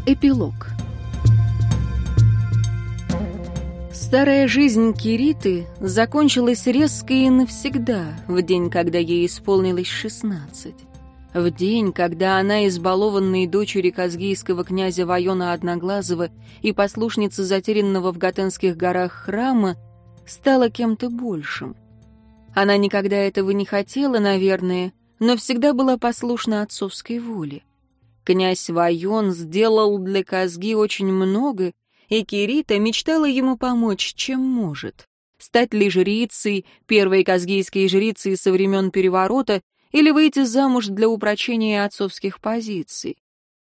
Эпилог. Старая жизнь Кириты закончилась резко и навсегда, в день, когда ей исполнилось 16. В день, когда она, избалованной дочери казгийского князя Вайона Одноглазого и послушницы затерянного в Гатенских горах храма, стала кем-то большим. Она никогда этого не хотела, наверное, но всегда была послушна отцовской воле. Князь Вайон сделал для казги очень много, и Кирита мечтала ему помочь, чем может. Стать ли жрицей, первой казгийской жрицей со времен переворота, или выйти замуж для упрочения отцовских позиций.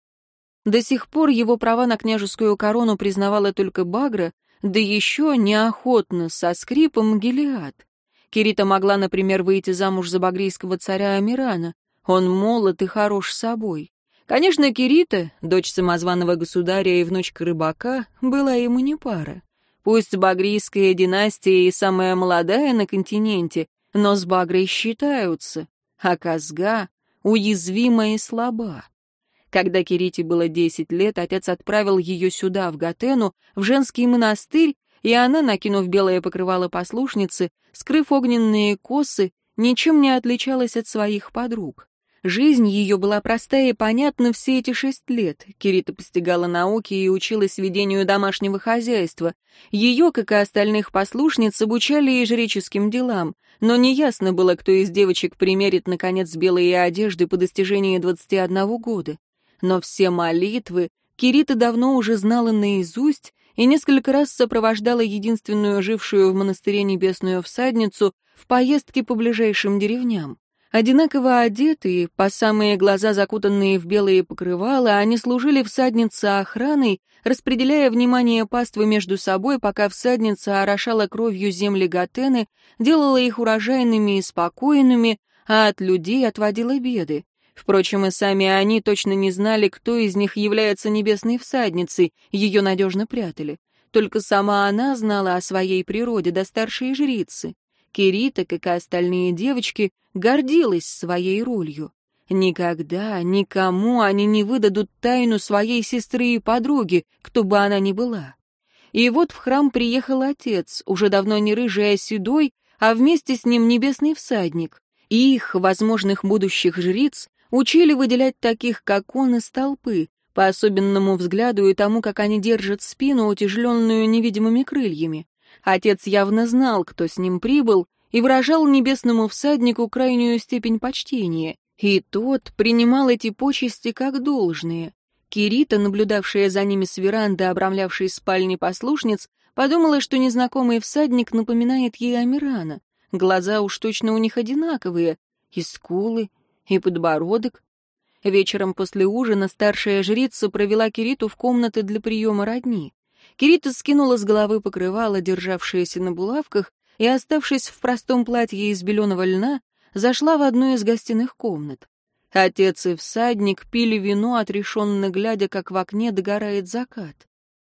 До сих пор его права на княжескую корону признавала только Багра, да еще неохотно, со скрипом, Гилеад. Кирита могла, например, выйти замуж за багрийского царя Амирана. Он молод и хорош собой. Конечно, Кирита, дочь самозваного государя и внучка рыбака, была ему не пара. Пусть багрийская династия и самая молодая на континенте, но с Багрой считаются, а казга уязвима и слаба. Когда Кирите было 10 лет, отец отправил ее сюда, в Гатену, в женский монастырь, и она, накинув белое покрывало послушницы, скрыв огненные косы, ничем не отличалась от своих подруг. Жизнь ее была простая и понятна все эти 6 лет. Кирита постигала науки и училась ведению домашнего хозяйства. Ее, как и остальных послушниц, обучали и жреческим делам, но неясно было, кто из девочек примерит, наконец, белые одежды по достижении 21 года. Но все молитвы Кирита давно уже знала наизусть и несколько раз сопровождала единственную жившую в монастыре небесную всадницу в поездке по ближайшим деревням. Одинаково одетые, по самые глаза закутанные в белые покрывала, они служили всаднице охраной, распределяя внимание паствы между собой, пока всадница орошала кровью земли Гатены, делала их урожайными и спокойными, а от людей отводила беды. Впрочем, и сами они точно не знали, кто из них является небесной всадницей, ее надежно прятали. Только сама она знала о своей природе, да старшие жрицы. Кирита, как и остальные девочки, гордилась своей ролью. Никогда никому они не выдадут тайну своей сестры и подруги, кто бы она ни была. И вот в храм приехал отец, уже давно не рыжий, а седой, а вместе с ним небесный всадник. И их, возможных будущих жриц, учили выделять таких, как он, из толпы, по особенному взгляду и тому, как они держат спину, утяжеленную невидимыми крыльями. Отец явно знал, кто с ним прибыл, и выражал небесному всаднику крайнюю степень почтения, и тот принимал эти почести как должные. Кирита, наблюдавшая за ними с веранды, обрамлявшей спальни послушниц, подумала, что незнакомый всадник напоминает ей Амирана. Глаза уж точно у них одинаковые, и скулы, и подбородок. Вечером после ужина старшая жрица провела Кириту в комнаты для приема родни. Кирита скинула с головы покрывало, державшееся на булавках, и, оставшись в простом платье из беленого льна, зашла в одну из гостиных комнат. Отец и всадник пили вино, отрешенно глядя, как в окне догорает закат.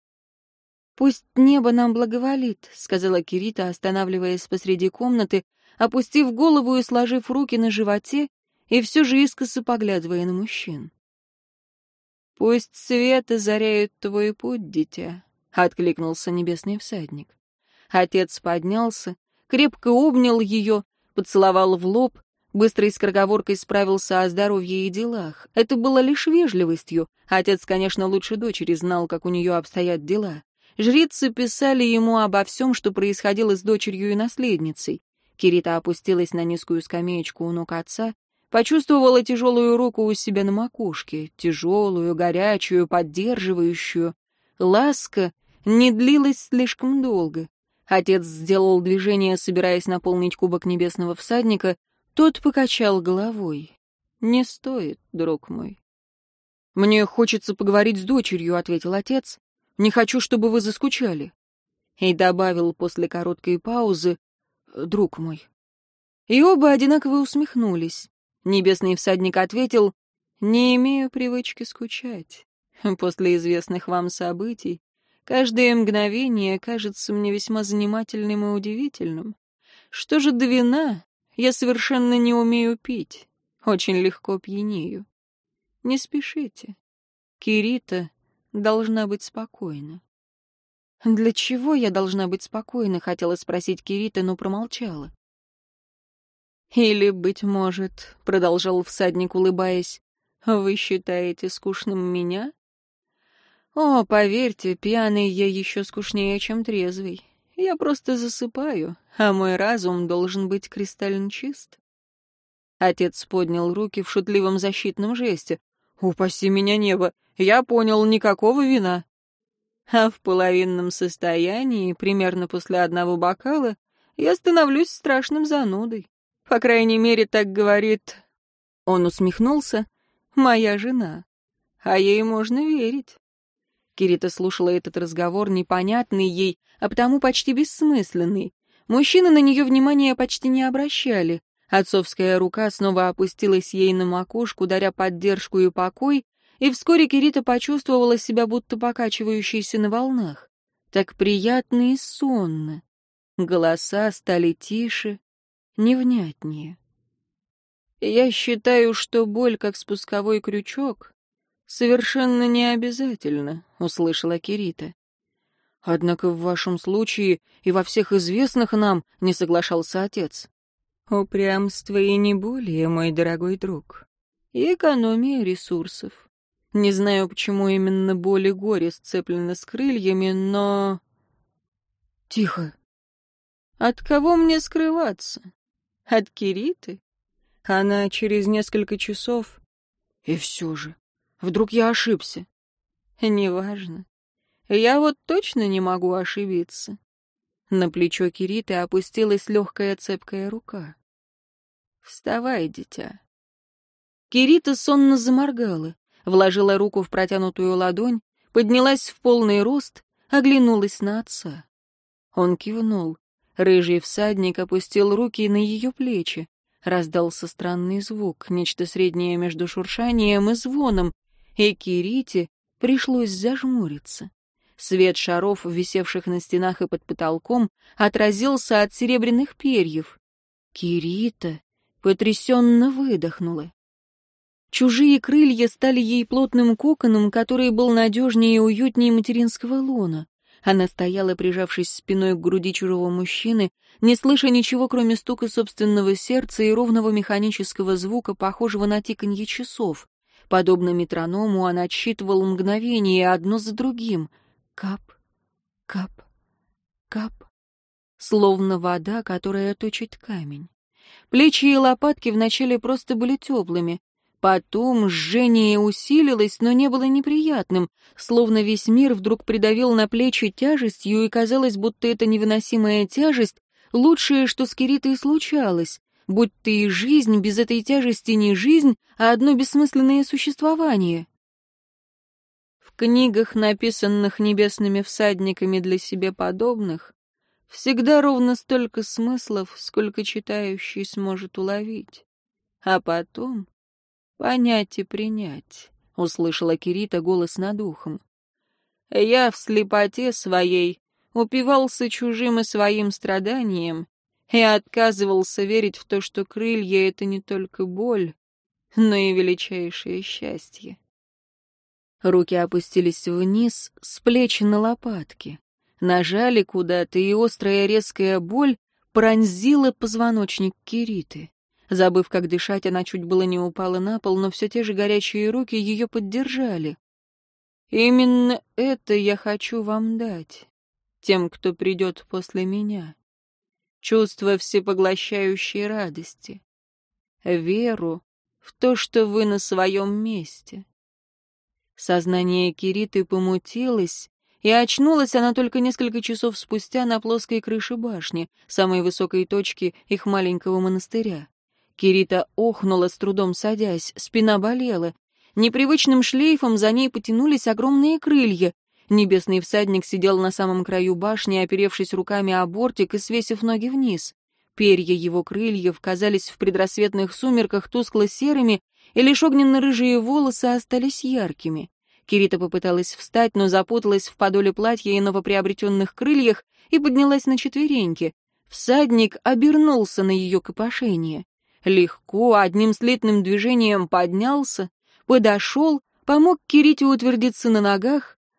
«Пусть небо нам благоволит», — сказала Кирита, останавливаясь посреди комнаты, опустив голову и сложив руки на животе, и все же искоса поглядывая на мужчин. «Пусть свет озаряет твой путь, дитя», — откликнулся небесный всадник. Отец поднялся, крепко обнял ее, поцеловал в лоб, быстрой скороговоркой справился о здоровье и делах. Это было лишь вежливостью. Отец, конечно, лучше дочери знал, как у нее обстоят дела. Жрицы писали ему обо всем, что происходило с дочерью и наследницей. Кирита опустилась на низкую скамеечку у ног отца, почувствовала тяжелую руку у себя на макушке, тяжелую, горячую, поддерживающую. Ласка не длилась слишком долго. Отец сделал движение, собираясь наполнить кубок небесного всадника. Тот покачал головой. «Не стоит, друг мой». «Мне хочется поговорить с дочерью», — ответил отец. «Не хочу, чтобы вы заскучали». И добавил после короткой паузы: «Друг мой». И оба одинаково усмехнулись. Небесный всадник ответил: «Не имею привычки скучать. После известных вам событий каждое мгновение кажется мне весьма занимательным и удивительным. Что же до вина, я совершенно не умею пить, очень легко пьянею. Не спешите. Кирита должна быть спокойна. «Для чего я должна быть спокойна?» — хотела спросить Кирита, но промолчала. «Или, быть может, — продолжал всадник, улыбаясь, — вы считаете скучным меня? О, поверьте, пьяный я еще скучнее, чем трезвый. Я просто засыпаю, а мой разум должен быть кристально чист». Отец поднял руки в шутливом защитном жесте. «Упаси меня небо! Я понял, никакого вина!» А в половинном состоянии, примерно после одного бокала, я становлюсь страшным занудой. По крайней мере, так говорит... Он усмехнулся. Моя жена. А ей можно верить. Кирита слушала этот разговор, непонятный ей, а потому почти бессмысленный. Мужчины на нее внимания почти не обращали. Отцовская рука снова опустилась ей на макушку, даря поддержку и покой, и вскоре Кирита почувствовала себя будто покачивающейся на волнах. Так приятно и сонно. Голоса стали тише, невнятнее. «Я считаю, что боль, как спусковой крючок, совершенно не обязательно», — услышала Кирита. «Однако в вашем случае и во всех известных нам», — не соглашался отец. «Упрямство и не более, мой дорогой друг. И экономия ресурсов. Не знаю, почему именно боль и горе сцеплены с крыльями, но...» «Тихо. От кого мне скрываться? От Кириты? Она через несколько часов... И все же, вдруг я ошибся?» «Неважно. Я вот точно не могу ошибиться». На плечо Кириты опустилась легкая цепкая рука. «Вставай, дитя». Кирита сонно заморгала, вложила руку в протянутую ладонь, поднялась в полный рост, оглянулась на отца. Он кивнул. Рыжий всадник опустил руки на ее плечи. Раздался странный звук, нечто среднее между шуршанием и звоном, и Кирите пришлось зажмуриться. Свет шаров, висевших на стенах и под потолком, отразился от серебряных перьев. Кирита потрясенно выдохнула. Чужие крылья стали ей плотным коконом, который был надежнее и уютнее материнского лона. Она стояла, прижавшись спиной к груди чужого мужчины, не слыша ничего, кроме стука собственного сердца и ровного механического звука, похожего на тиканье часов. Подобно метроному, он отсчитывал мгновения одно за другим. Кап, кап, кап. Словно вода, которая точит камень. Плечи и лопатки вначале просто были теплыми. Потом жжение усилилось, но не было неприятным, словно весь мир вдруг придавил на плечи тяжестью, и казалось, будто эта невыносимая тяжесть — лучшее, что с Киритой случалось, будто и жизнь без этой тяжести не жизнь, а одно бессмысленное существование. В книгах, написанных небесными всадниками для себе подобных, всегда ровно столько смыслов, сколько читающий сможет уловить. А потом... «Понять и принять», — услышала Кирита голос над ухом. «Я в слепоте своей упивался чужим и своим страданием и отказывался верить в то, что крылья — это не только боль, но и величайшее счастье». Руки опустились вниз, с плеч на лопатки. Нажали куда-то, и острая резкая боль пронзила позвоночник Кириты. Забыв, как дышать, она чуть было не упала на пол, но все те же горячие руки ее поддержали. «Именно это я хочу вам дать, тем, кто придет после меня. Чувство всепоглощающей радости, веру в то, что вы на своем месте». Сознание Кириты помутилось, и очнулась она только несколько часов спустя на плоской крыше башни, самой высокой точки их маленького монастыря. Кирита охнула, с трудом садясь, спина болела. Непривычным шлейфом за ней потянулись огромные крылья. Небесный всадник сидел на самом краю башни, оперевшись руками о бортик и свесив ноги вниз. Перья его крыльев казались в предрассветных сумерках тускло-серыми, и лишь огненно-рыжие волосы остались яркими. Кирита попыталась встать, но запуталась в подоле платья и новоприобретенных крыльях и поднялась на четвереньки. Всадник обернулся на ее копошение. Легко, одним слитным движением поднялся, подошел, помог Кирите утвердиться на ногах,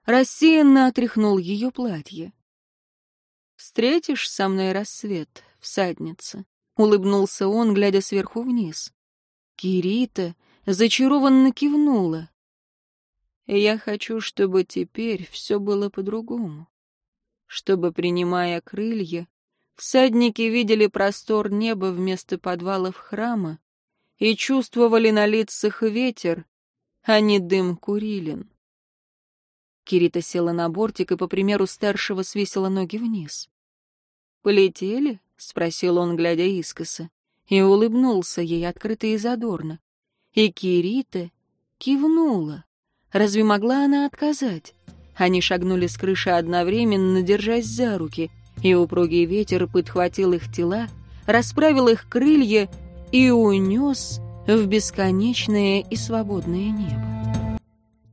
рассеянно отряхнул ее платье. «Встретишь со мной рассвет, всадница?» — улыбнулся он, глядя сверху вниз. Кирита зачарованно кивнула. «Я хочу, чтобы теперь все было по-другому. Чтобы, принимая крылья, всадники видели простор неба вместо подвалов храма и чувствовали на лицах ветер, а не дым курилин». Кирита села на бортик и, по примеру старшего, свесила ноги вниз. «Полетели?» — спросил он, глядя искоса, и улыбнулся ей открыто и задорно. И Кирита кивнула. Разве могла она отказать? Они шагнули с крыши одновременно, держась за руки, и упругий ветер подхватил их тела, расправил их крылья и унес в бесконечное и свободное небо.